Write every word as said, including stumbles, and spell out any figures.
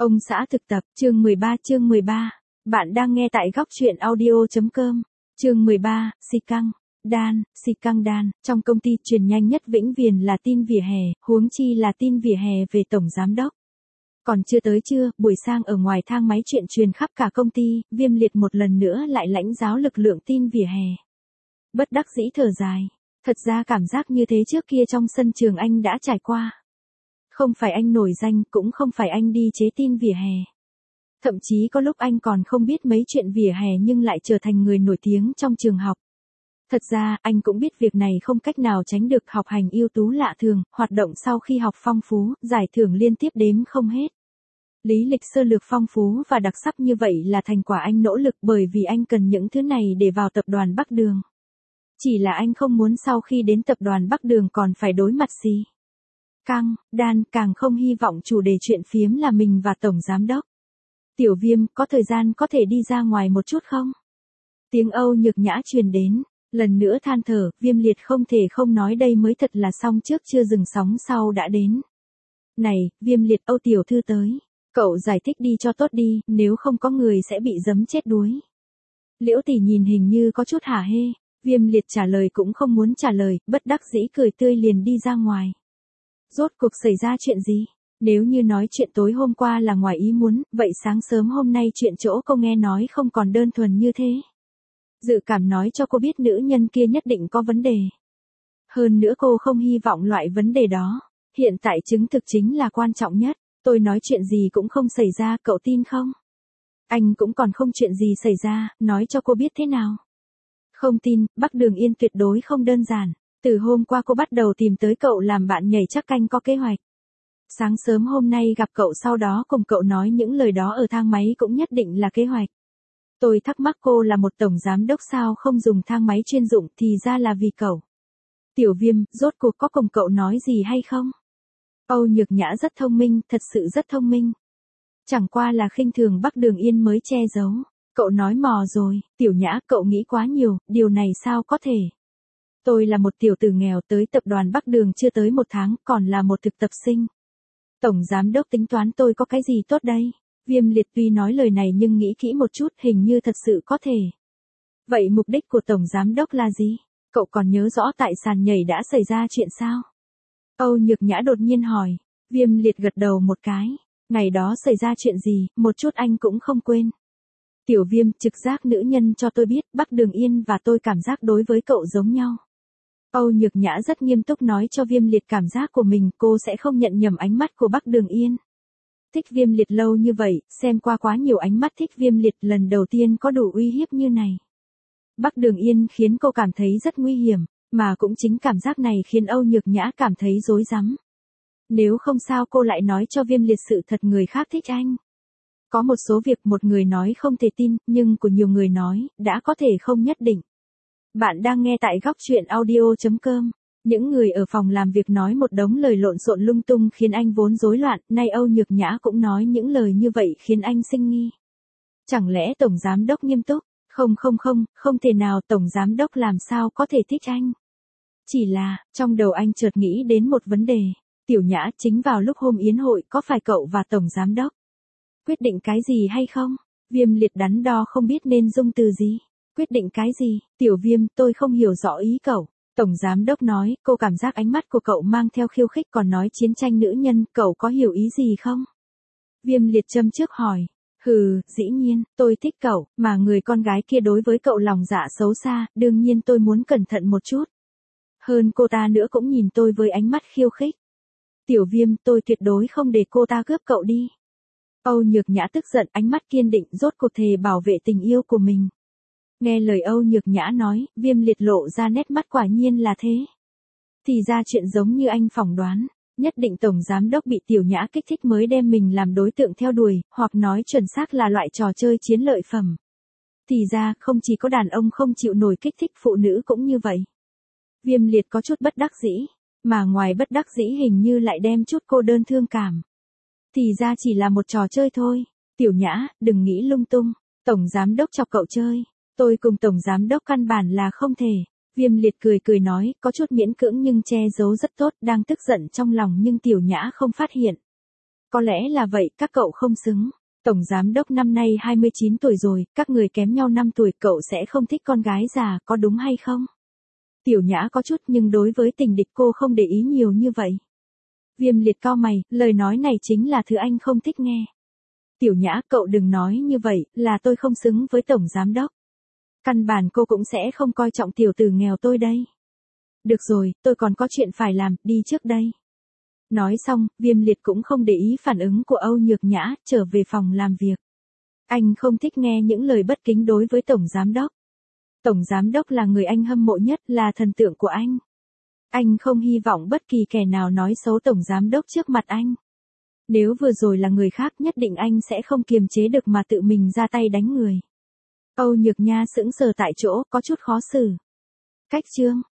Ông xã thực tập, chương mười ba chương mười ba. Bạn đang nghe tại góc truyện audio.com. Chương mười ba, xì căng, đan, xì căng đan. Trong công ty truyền nhanh nhất Vĩnh Viền là tin vỉa hè, huống chi là tin vỉa hè về tổng giám đốc. Còn chưa tới trưa, buổi sang ở ngoài thang máy chuyện truyền khắp cả công ty, Viêm Liệt một lần nữa lại lãnh giáo lực lượng tin vỉa hè. Bất đắc dĩ thở dài. Thật ra cảm giác như thế trước kia trong sân trường anh đã trải qua. Không phải anh nổi danh, cũng không phải anh đi chế tin vỉa hè. Thậm chí có lúc anh còn không biết mấy chuyện vỉa hè nhưng lại trở thành người nổi tiếng trong trường học. Thật ra, anh cũng biết việc này không cách nào tránh được, học hành ưu tú lạ thường, hoạt động sau khi học phong phú, giải thưởng liên tiếp đếm không hết. Lý lịch sơ lược phong phú và đặc sắc như vậy là thành quả anh nỗ lực, bởi vì anh cần những thứ này để vào tập đoàn Bắc Đường. Chỉ là anh không muốn sau khi đến tập đoàn Bắc Đường còn phải đối mặt gì. Căng, đan, càng không hy vọng chủ đề chuyện phiếm là mình và tổng giám đốc. Tiểu Viêm, có thời gian có thể đi ra ngoài một chút không? Tiếng Âu Nhược Nhã truyền đến, lần nữa than thở, Viêm Liệt không thể không nói đây mới thật là xong trước chưa dừng sóng sau đã đến. Này, Viêm Liệt, Âu tiểu thư tới. Cậu giải thích đi cho tốt đi, nếu không có người sẽ bị giấm chết đuối. Liễu Tỷ nhìn hình như có chút hả hê, Viêm Liệt trả lời cũng không muốn trả lời, bất đắc dĩ cười tươi liền đi ra ngoài. Rốt cuộc xảy ra chuyện gì? Nếu như nói chuyện tối hôm qua là ngoài ý muốn, vậy sáng sớm hôm nay chuyện chỗ cô nghe nói không còn đơn thuần như thế. Dự cảm nói cho cô biết nữ nhân kia nhất định có vấn đề. Hơn nữa cô không hy vọng loại vấn đề đó. Hiện tại chứng thực chính là quan trọng nhất. Tôi nói chuyện gì cũng không xảy ra, cậu tin không? Anh cũng còn không chuyện gì xảy ra, nói cho cô biết thế nào? Không tin, Bắc Đường Yên tuyệt đối không đơn giản. Từ hôm qua cô bắt đầu tìm tới cậu làm bạn nhảy chắc anh có kế hoạch. Sáng sớm hôm nay gặp cậu sau đó cùng cậu nói những lời đó ở thang máy cũng nhất định là kế hoạch. Tôi thắc mắc cô là một tổng giám đốc sao không dùng thang máy chuyên dụng, thì ra là vì cậu. Tiểu Viêm, rốt cuộc có cùng cậu nói gì hay không? Âu Nhược Nhã rất thông minh, thật sự rất thông minh. Chẳng qua là khinh thường Bắc Đường Yên mới che giấu. Cậu nói mò rồi, Tiểu Nhã, cậu nghĩ quá nhiều, điều này sao có thể? Tôi là một tiểu tử nghèo, tới tập đoàn Bắc Đường chưa tới một tháng, còn là một thực tập sinh. Tổng giám đốc tính toán tôi có cái gì tốt đây? Viêm Liệt tuy nói lời này nhưng nghĩ kỹ một chút, hình như thật sự có thể. Vậy mục đích của tổng giám đốc là gì? Cậu còn nhớ rõ tại sàn nhảy đã xảy ra chuyện sao? Âu Nhược Nhã đột nhiên hỏi. Viêm Liệt gật đầu một cái. Ngày đó xảy ra chuyện gì, một chút anh cũng không quên. Tiểu Viêm, trực giác nữ nhân cho tôi biết, Bắc Đường Yên và tôi cảm giác đối với cậu giống nhau. Âu Nhược Nhã rất nghiêm túc nói cho Viêm Liệt cảm giác của mình, cô sẽ không nhận nhầm ánh mắt của Bắc Đường Yên. Thích Viêm Liệt lâu như vậy, xem qua quá nhiều ánh mắt thích Viêm Liệt, lần đầu tiên có đủ uy hiếp như này. Bắc Đường Yên khiến cô cảm thấy rất nguy hiểm, mà cũng chính cảm giác này khiến Âu Nhược Nhã cảm thấy rối rắm. Nếu không sao cô lại nói cho Viêm Liệt sự thật người khác thích anh. Có một số việc một người nói không thể tin, nhưng của nhiều người nói, đã có thể không nhất định. Bạn đang nghe tại góc truyện audio.com. Những người ở phòng làm việc nói một đống lời lộn xộn lung tung khiến anh vốn rối loạn, nay Âu Nhược Nhã cũng nói những lời như vậy khiến anh sinh nghi. Chẳng lẽ tổng giám đốc nghiêm túc? Không không không, không thể nào, tổng giám đốc làm sao có thể thích anh. Chỉ là, trong đầu anh chợt nghĩ đến một vấn đề. Tiểu Nhã, chính vào lúc hôm yến hội có phải cậu và tổng giám đốc quyết định cái gì hay không? Viêm Liệt đắn đo không biết nên dùng từ gì. Quyết định cái gì? Tiểu Viêm, tôi không hiểu rõ ý cậu. Tổng giám đốc nói, cô cảm giác ánh mắt của cậu mang theo khiêu khích, còn nói chiến tranh nữ nhân, cậu có hiểu ý gì không? Viêm Liệt châm trước hỏi. Hừ, dĩ nhiên, tôi thích cậu, mà người con gái kia đối với cậu lòng dạ xấu xa, đương nhiên tôi muốn cẩn thận một chút. Hơn cô ta nữa cũng nhìn tôi với ánh mắt khiêu khích. Tiểu Viêm, tôi tuyệt đối không để cô ta cướp cậu đi. Âu Nhược Nhã tức giận, ánh mắt kiên định, rốt cuộc thề bảo vệ tình yêu của mình. Nghe lời Âu Nhược Nhã nói, Viêm Liệt lộ ra nét mắt quả nhiên là thế. Thì ra chuyện giống như anh phỏng đoán, nhất định tổng giám đốc bị Tiểu Nhã kích thích mới đem mình làm đối tượng theo đuổi, hoặc nói chuẩn xác là loại trò chơi chiến lợi phẩm. Thì ra, không chỉ có đàn ông không chịu nổi kích thích, phụ nữ cũng như vậy. Viêm Liệt có chút bất đắc dĩ, mà ngoài bất đắc dĩ hình như lại đem chút cô đơn thương cảm. Thì ra chỉ là một trò chơi thôi. Tiểu Nhã, đừng nghĩ lung tung. Tổng giám đốc chọc cậu chơi. Tôi cùng tổng giám đốc căn bản là không thể. Viêm Liệt cười cười nói, có chút miễn cưỡng nhưng che giấu rất tốt, đang tức giận trong lòng nhưng Tiểu Nhã không phát hiện. Có lẽ là vậy, các cậu không xứng. Tổng giám đốc năm nay hai mươi chín tuổi rồi, các người kém nhau năm tuổi, cậu sẽ không thích con gái già, có đúng hay không? Tiểu Nhã có chút, nhưng đối với tình địch cô không để ý nhiều như vậy. Viêm Liệt cau mày, lời nói này chính là thứ anh không thích nghe. Tiểu Nhã, cậu đừng nói như vậy, là tôi không xứng với tổng giám đốc. Căn bản cô cũng sẽ không coi trọng tiểu tử nghèo tôi đây. Được rồi, tôi còn có chuyện phải làm, đi trước đây. Nói xong, Viêm Liệt cũng không để ý phản ứng của Âu Nhược Nhã, trở về phòng làm việc. Anh không thích nghe những lời bất kính đối với tổng giám đốc. Tổng giám đốc là người anh hâm mộ nhất, là thần tượng của anh. Anh không hy vọng bất kỳ kẻ nào nói xấu tổng giám đốc trước mặt anh. Nếu vừa rồi là người khác, nhất định anh sẽ không kiềm chế được mà tự mình ra tay đánh người. Âu Nhược Nha sững sờ tại chỗ, có chút khó xử. Cách chương